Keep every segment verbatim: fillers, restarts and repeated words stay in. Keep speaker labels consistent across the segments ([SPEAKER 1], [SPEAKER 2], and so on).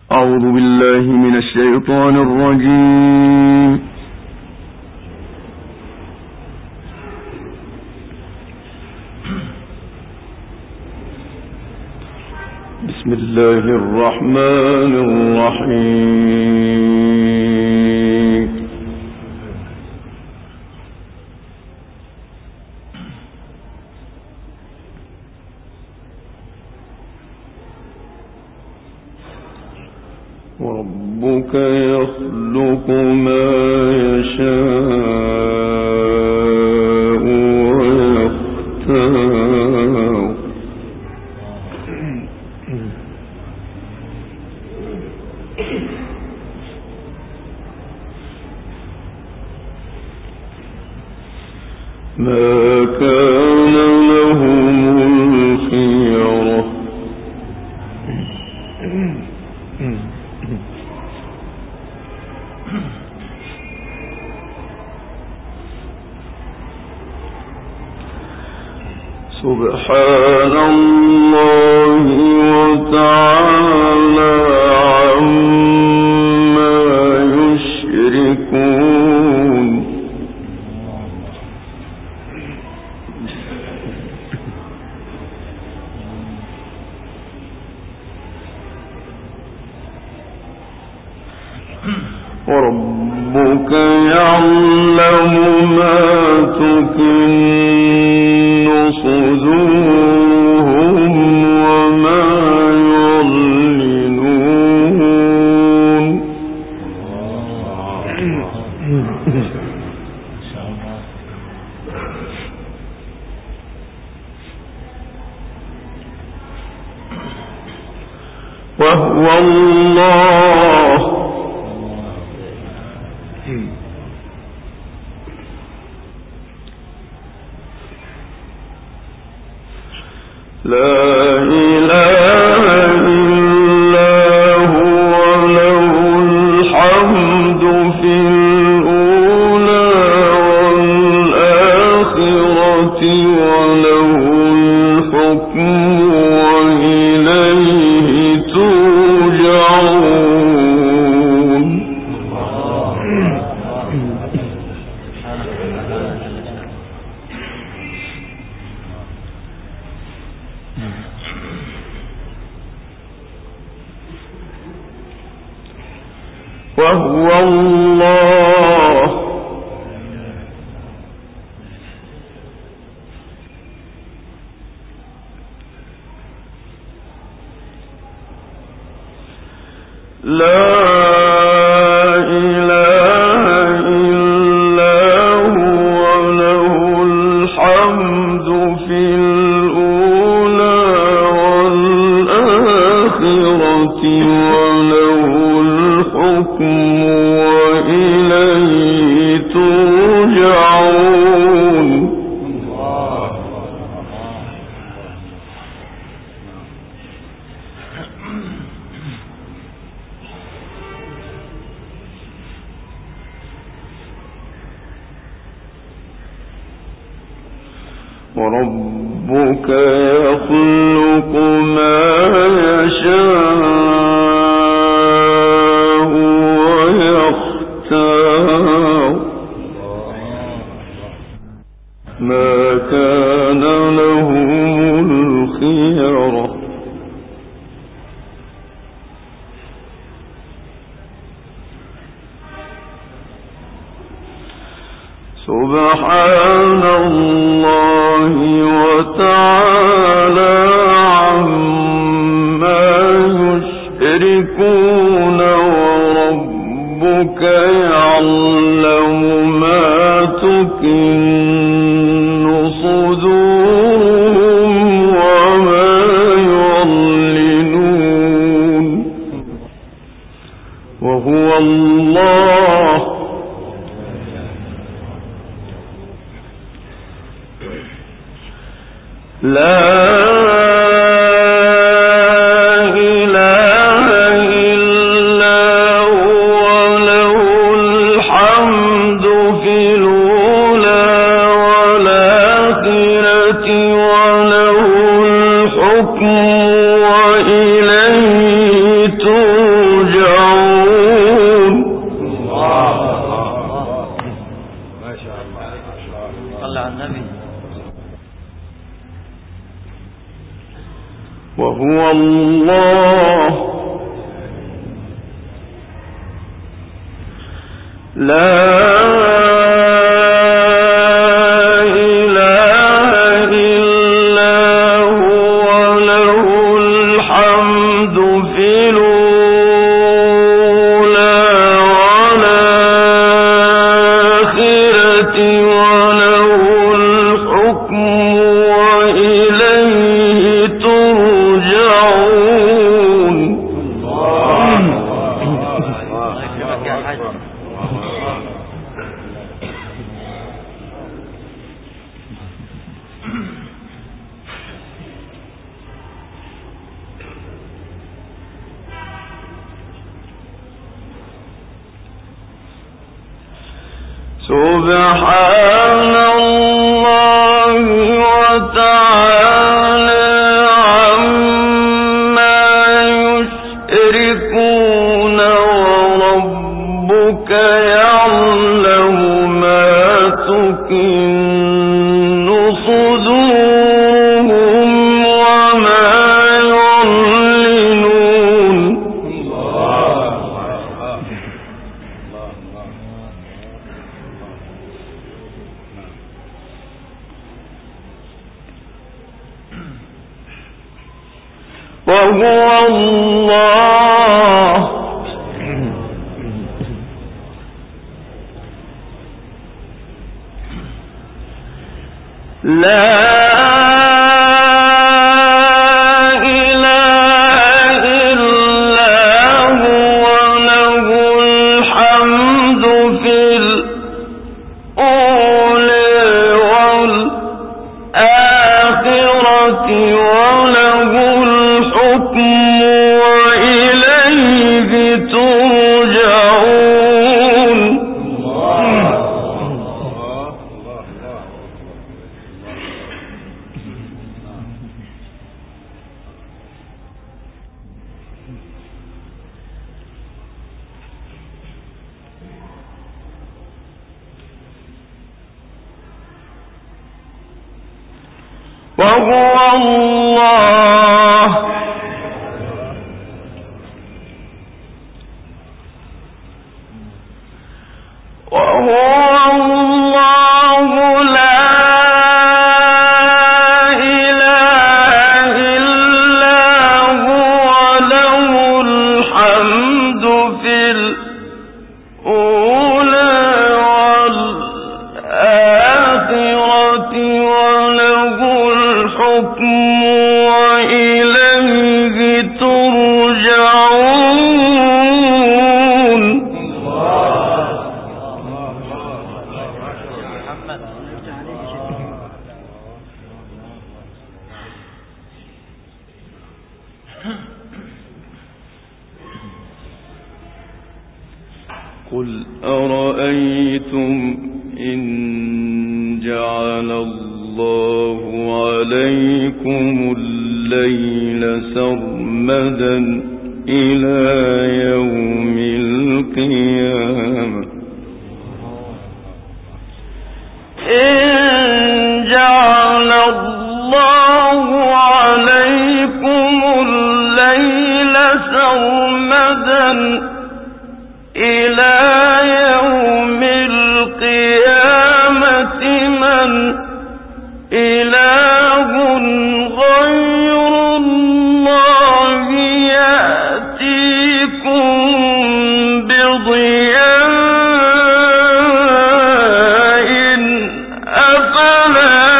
[SPEAKER 1] أعوذ بالله من الشيطان الرجيم. بسم الله الرحمن الرحيم. وربك يخلق ما يشاء ويختار ما كان لهم الخيرة سبحان الله وتعالى عما يشركون. وربك يعلم ما تكن صدورهم وما يعلنون. وهو الله لا إله إلا هو له الحمد في الأولى والآخرة وله الحكم وإليه ترجعون. وهو الله لا إله إلا هو له الحمد في الأولى والآخرة وله الحكم وإليه ترجعون. وربك يخلق ما يشاء ويختار ما كان لهم الخيرة سبحان الله وتعالى عما يشركون. وربك يعلم ما تكن صدورهم وما يعلنون. وهو الله لا إله إلا هو له الحمد في الأولى والآخرة وله الحكم وإليه ترجعون. وهو الله لا سبحان الله وتعالى عما يشركون وربك يعلم ما تكن صدورهم وما يعلنون وهو الله لا وهو الله وهو الله لا إله إلا هو له الحمد في الأولى والآخرة وله الحكم وإليه ترجعون قل أرأيتم إن جعل الله عليكم الليل سرمدا إلى يوم القيامة إن جعل الله عليكم الليل سرمدا إلى يوم القيامة من إله غير الله يأتيكم بضياء أفلا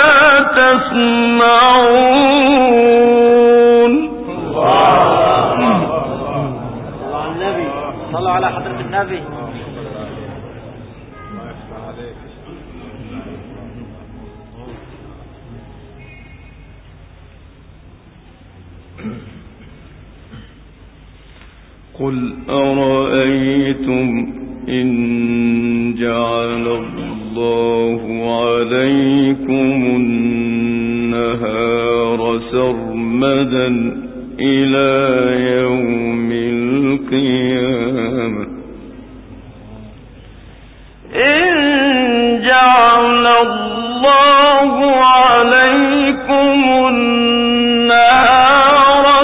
[SPEAKER 1] تسمعون
[SPEAKER 2] صلوا على حضرة النبي.
[SPEAKER 1] قل أرأيتم إن جعل الله عليكم النهار سرمدا إلى يوم القيامة إن جعل الله عليكم النهار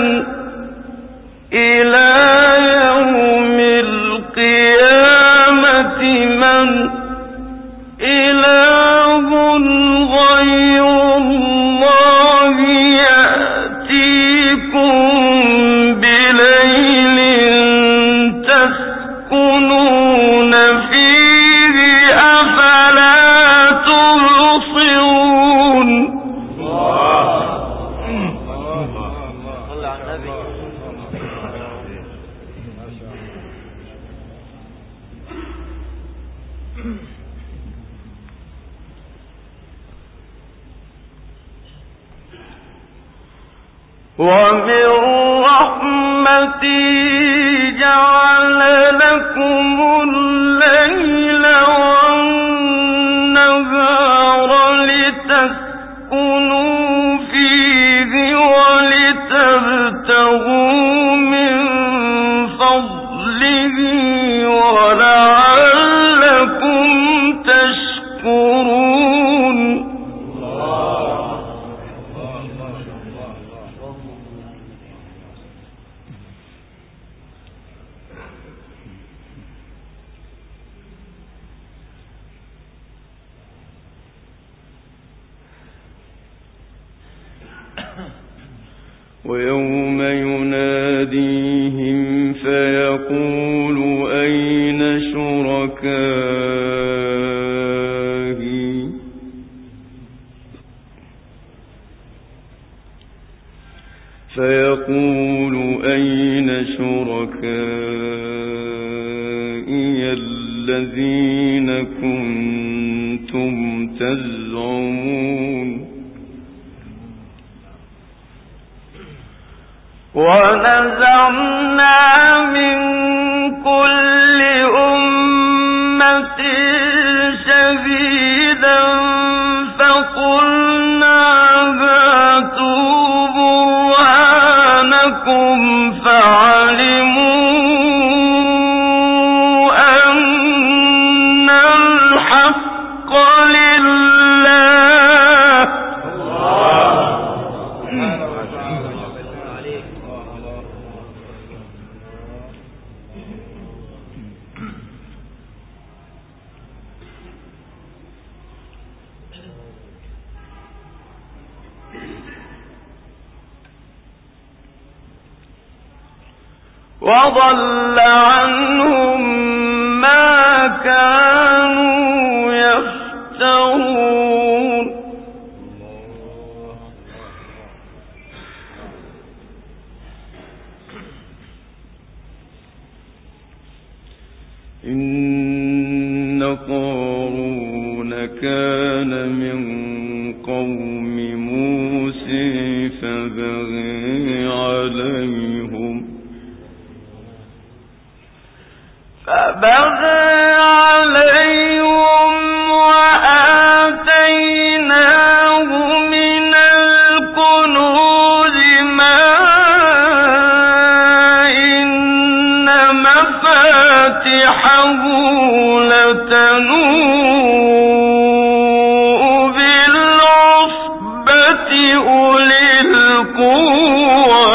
[SPEAKER 1] إلى يوم القيامة من إله غير الله يأتيكم بليل تسكنون فيه أفلا تبصرون. ومن رحمته جعل لكم الليل والنهار لتسكنوا فيه ولتبتغوا من فضله ولعلكم تشكرون. ويوم يناديهم فيقول أين شركائي فيقول أين شركائي الذين كنتم تزعمون. ونزعنا من كل أمة شهيدا فقلنا هاتوا برهانكم فعلموا أن الحق لله. وضل عنهم ما كانوا يفترون. إن قارون كان من قوم موسى فبغي عليهم فبغى عليهم وآتيناه من الكنوز ما إن مفاتحه لتنوء بالعصبة أولي القوة.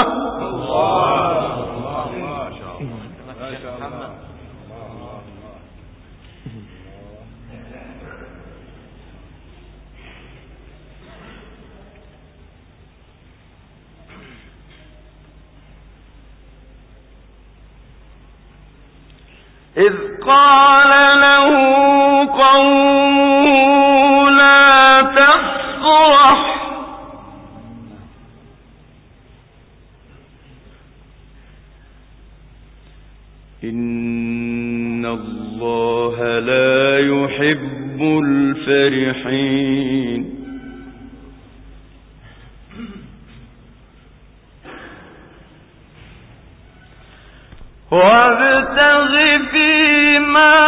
[SPEAKER 1] إذ قال له قومه لا تفرح إن الله لا يحب الفرحين. وابتغ فيما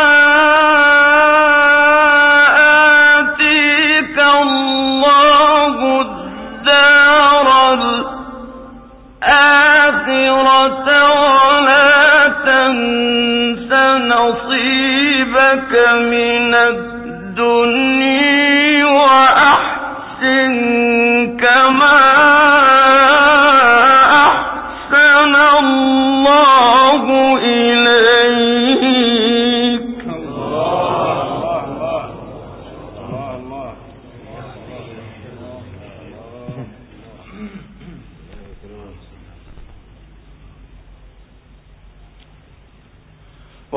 [SPEAKER 1] آتيك الله الدار الآخرة ولا تنس نصيبك من الدنيا وأحسن كما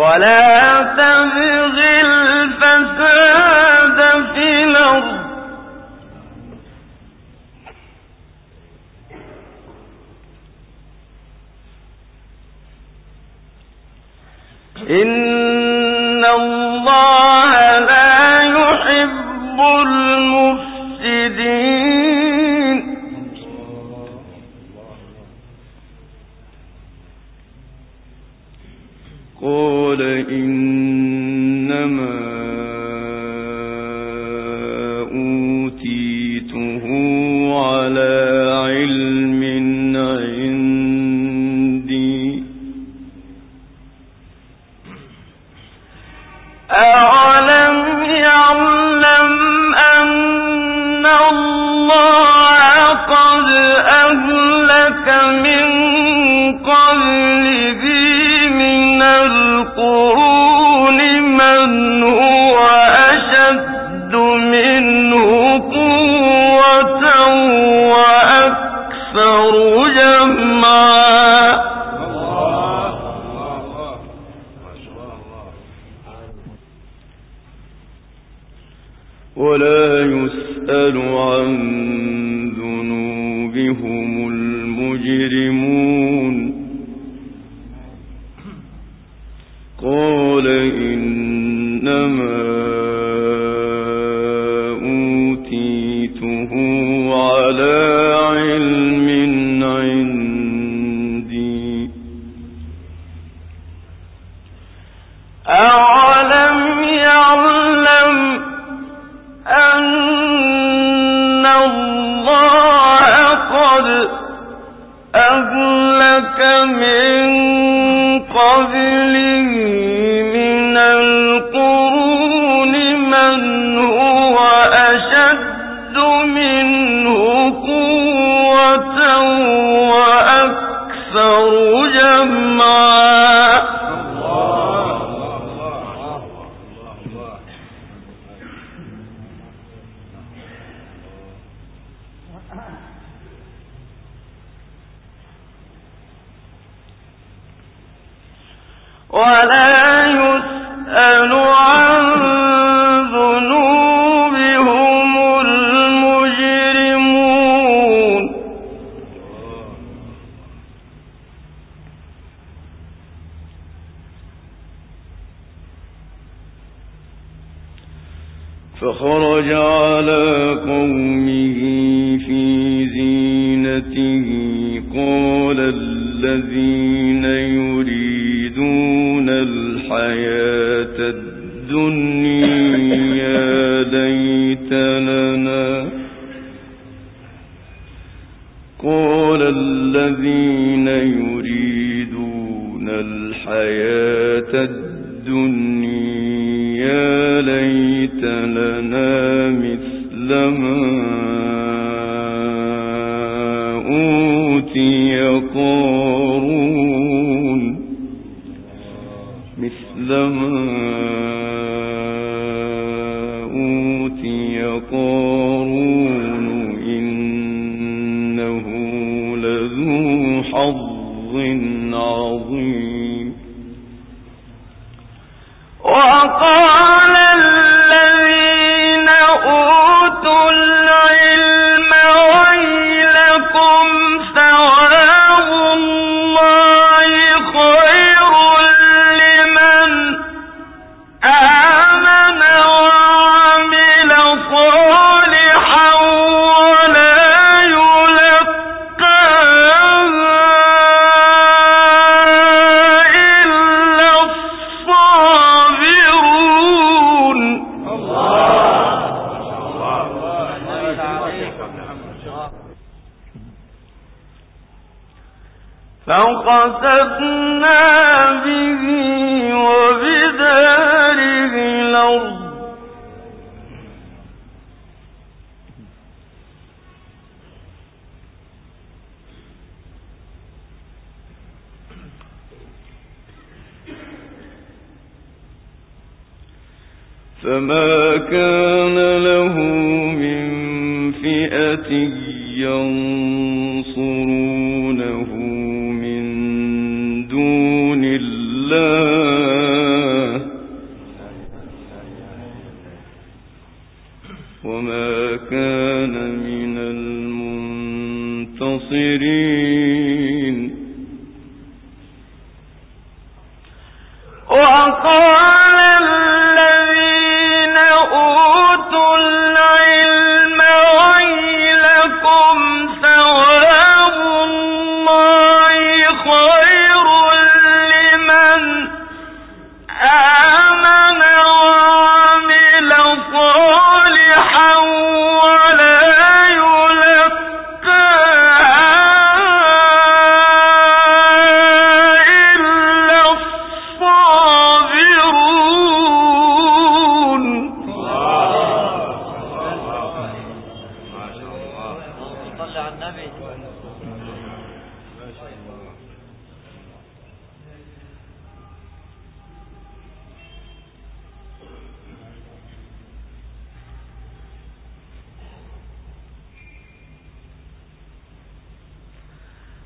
[SPEAKER 1] ولا تبغ الفساد في الأرض إن الله لا يحب المفسدين قال إنما أوتيته على علم عندي أولم يعلم أن الله قد أهلك من قبله من القرون من هو أشد منه قوة وأكثر جمعا ولا يسأل عن ذنوبهم المجرمون قال إنما أوتيته على علم عندي أولم يعلم أن الله قد أهلك من قبله من القرون من هو أشد منه قوة وأكثر جمعا ولا يسأل عن ذنوبهم المجرمون فخرج على قومه في زينته قال الذين يريدون الحياة الدنيا ليت لنا قال الذين يريدون الحياة الدنيا ليت لنا مثل ما أوتي قارون مثل ما أوتي قارون إنه لذو حظ عظيم وقال الذين أوتوا العلم ويلكم ثواب الله خير لمن آمن وعمل صالحا ولا يلقاها إلا الصابرون فخسفنا به وبداره الأرض فما كان له من فئة ينصرونه من دون الله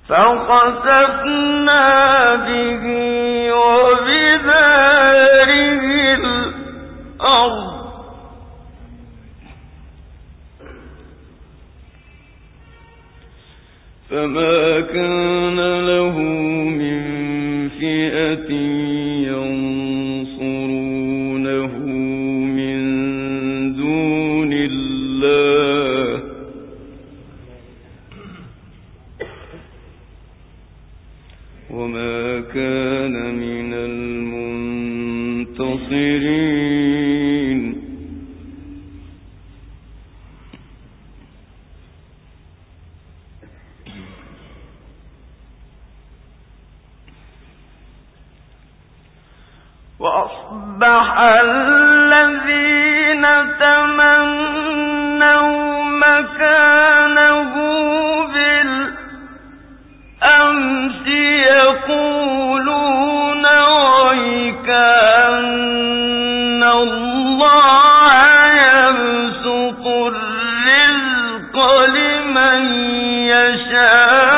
[SPEAKER 1] فخسفنا به وبداره الأرض فما كان له من فئة ينصرونه من دون الله وما كان من المنتصرين وأصبح الذين تمنوا مكانه بالأمس يقولون ويكأن الله يبسط الرزق لمن يشاء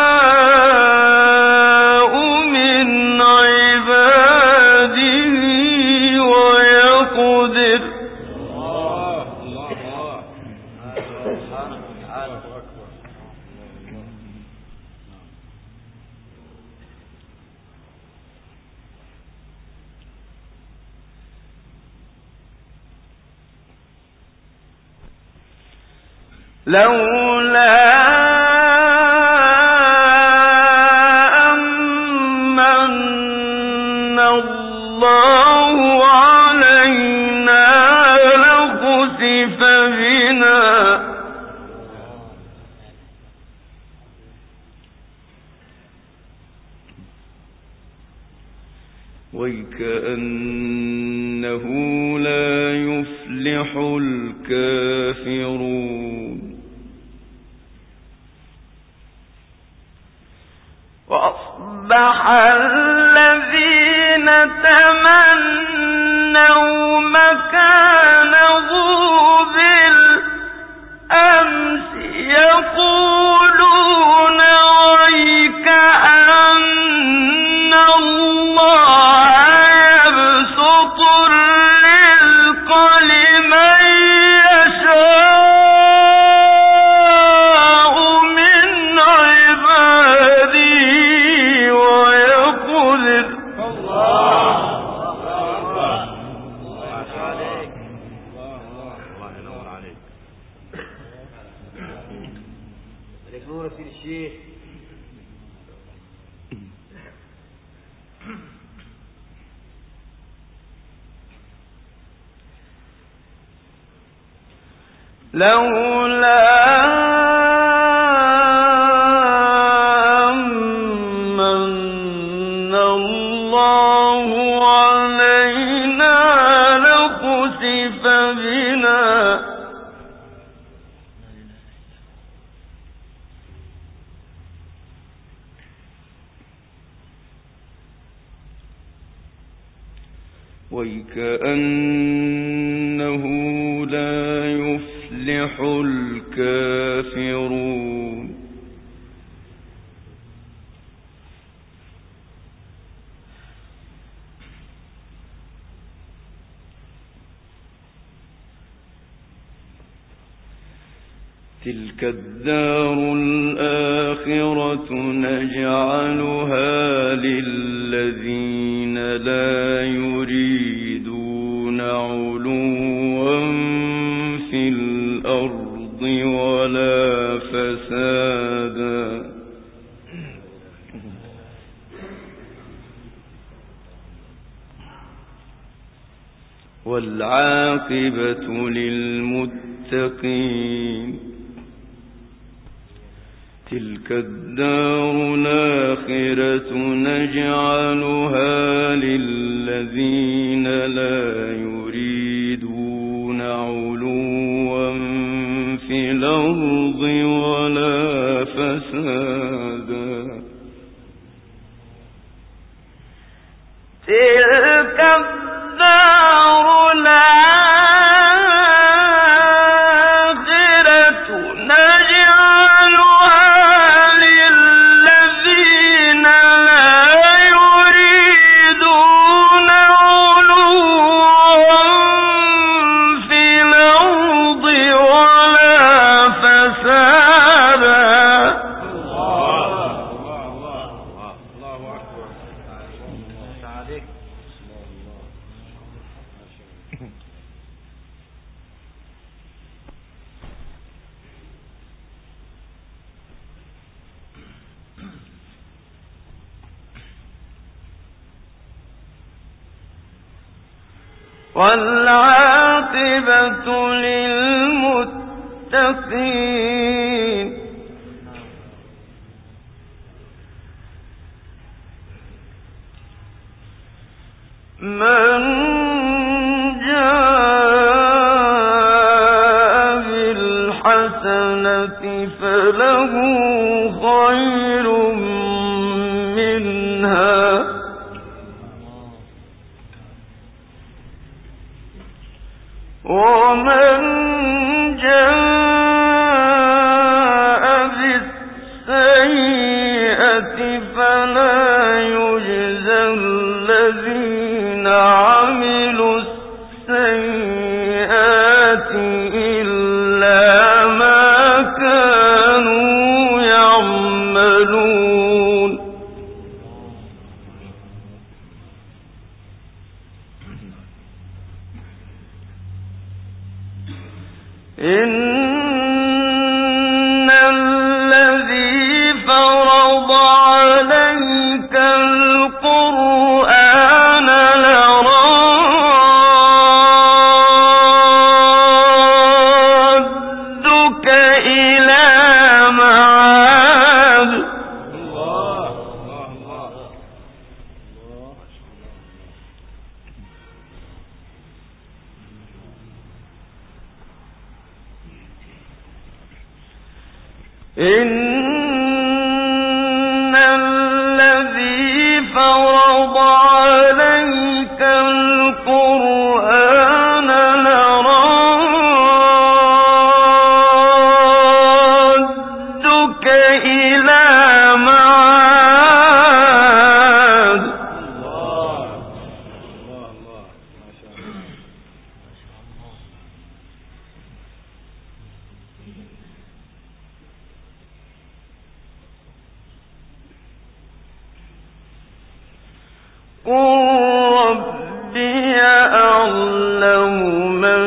[SPEAKER 1] لولا أمن الله علينا لخسف بنا ويكأنه لا يفلح الكافرون وأصبح الذين تمنوا مكانه بالأمس يقولون ويكأن الله يبسط الرزق لمن يشاء من عباده ويقدر الله عليك الله ينور عليك عليك نور سيد الشيخ لولا أمن الله علينا لخسف بنا ويكأنه لا يفلح الكافرون تلك الدار الآخرة نجعلها للذين لا يريدون علوا في الأرض ولا فسادا والعاقبة للمتقين تلك الدار الآخرة نجعلها للذين لا يريدون علوا في الأرض ولا فسادا تلك الدار الآخرة نجعلها للذين والعاقبة للمتقين. من جاء بالحسنة فله خير منها ومن جاء بالسيئة فلا يجزى الذين عملوا السيئات إلا ما كانوا يعملون. إن الذي فرض عليك القرآن لرادك إلى معاد. إن الذي فرض عليك القرآن لرادك إلى معاد. قل ربي أعلم من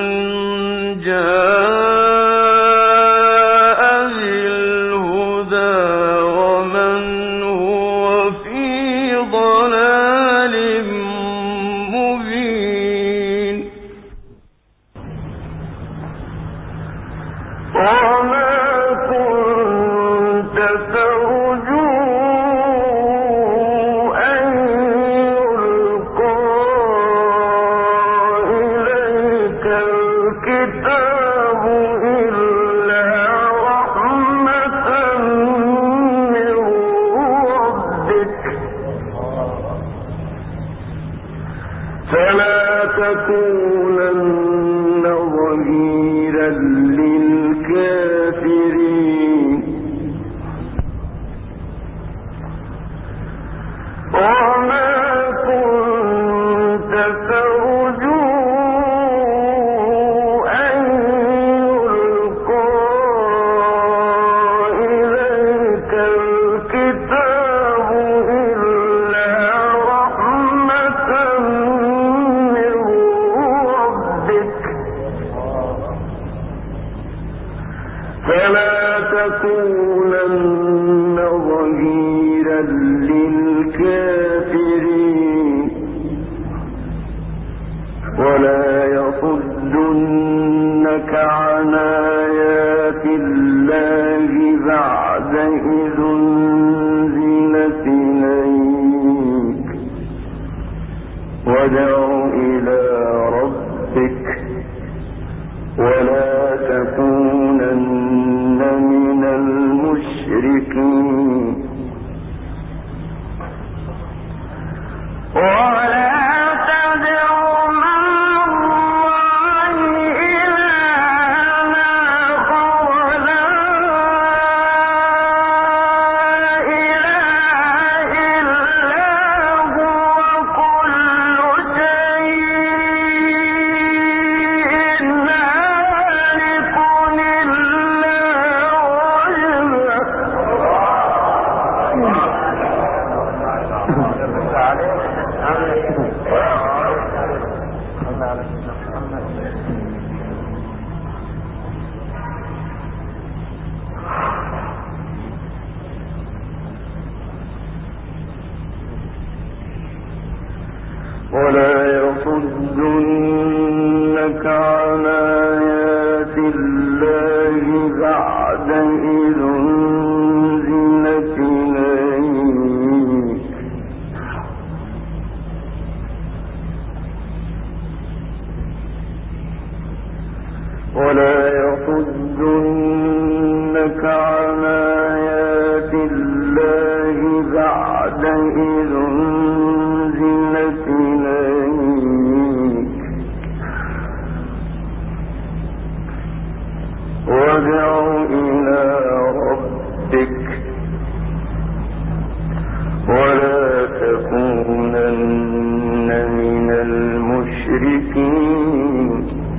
[SPEAKER 1] جاء بالهدى ومن هو في ضلال مبين. وما كنت ترجو فلا تكونن ظهيرا للكافرين. وما كنت ترجو أن يلقى إليك الكتاب إلا رحمة من ربك فلا تكونن ظهيرا للكافرين. ولا يصدنك عن آيات الله بعد إذ أنزلت إليك وادع إلى ربك ولا تكونن من المشركين. ولا ولا يصدنك عن آيات الله بعد إذ أنزلت إليك ولا يصدنك عن آيات الله بعد إذ أنزلت إليك وادع إلى ربك ولا تكونن من المشركين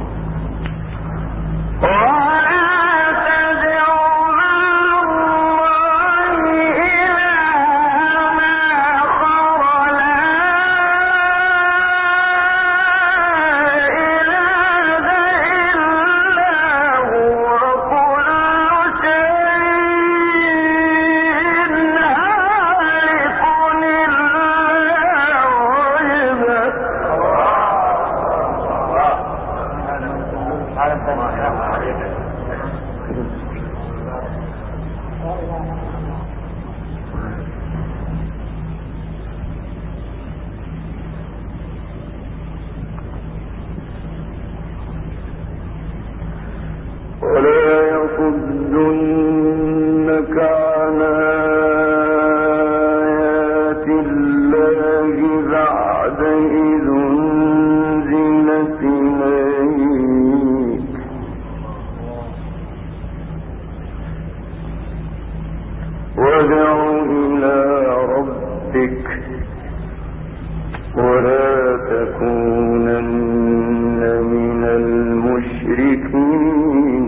[SPEAKER 1] ولا يصدنك عن آيات الله بعد إذ أنزلت إليك وادع إلى ربك ولا تكونن من المشركين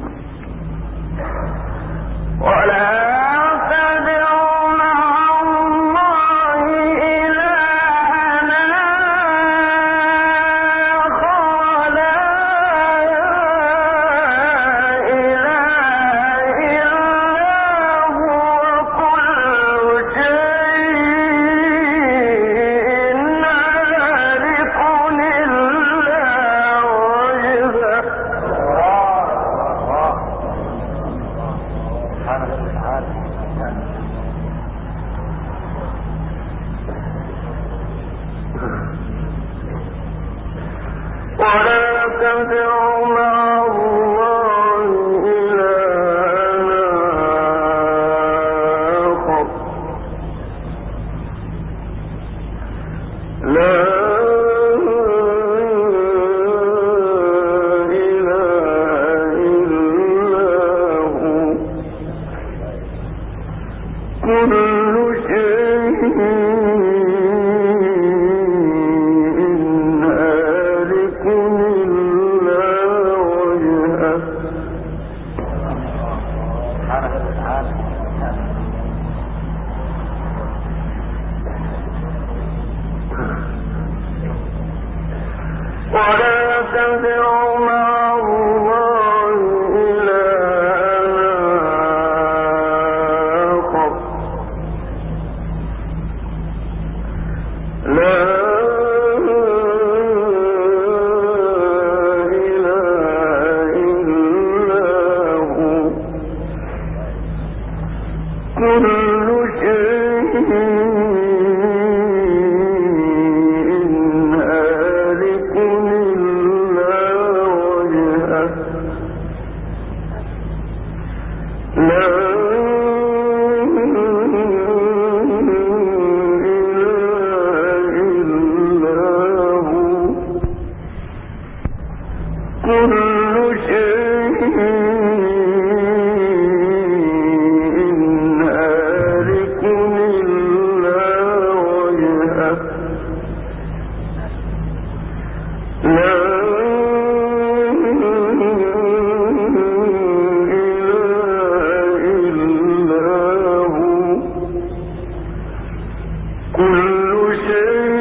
[SPEAKER 1] ولا تدع مع الله إلها آخر لا إله إلا هو كل شيء هالك إلا وجهه ولا تدع مع الله إلها آخر لا إله إلا هو كل شيء هالك إلا وجهه ولا تدع مع الله إلها آخر لا إله إلا هو كل شيء هالك إلا وجهه لا إله إلا هو كل شيء هالك إلا وجهه لا إله إلا هو كل شيء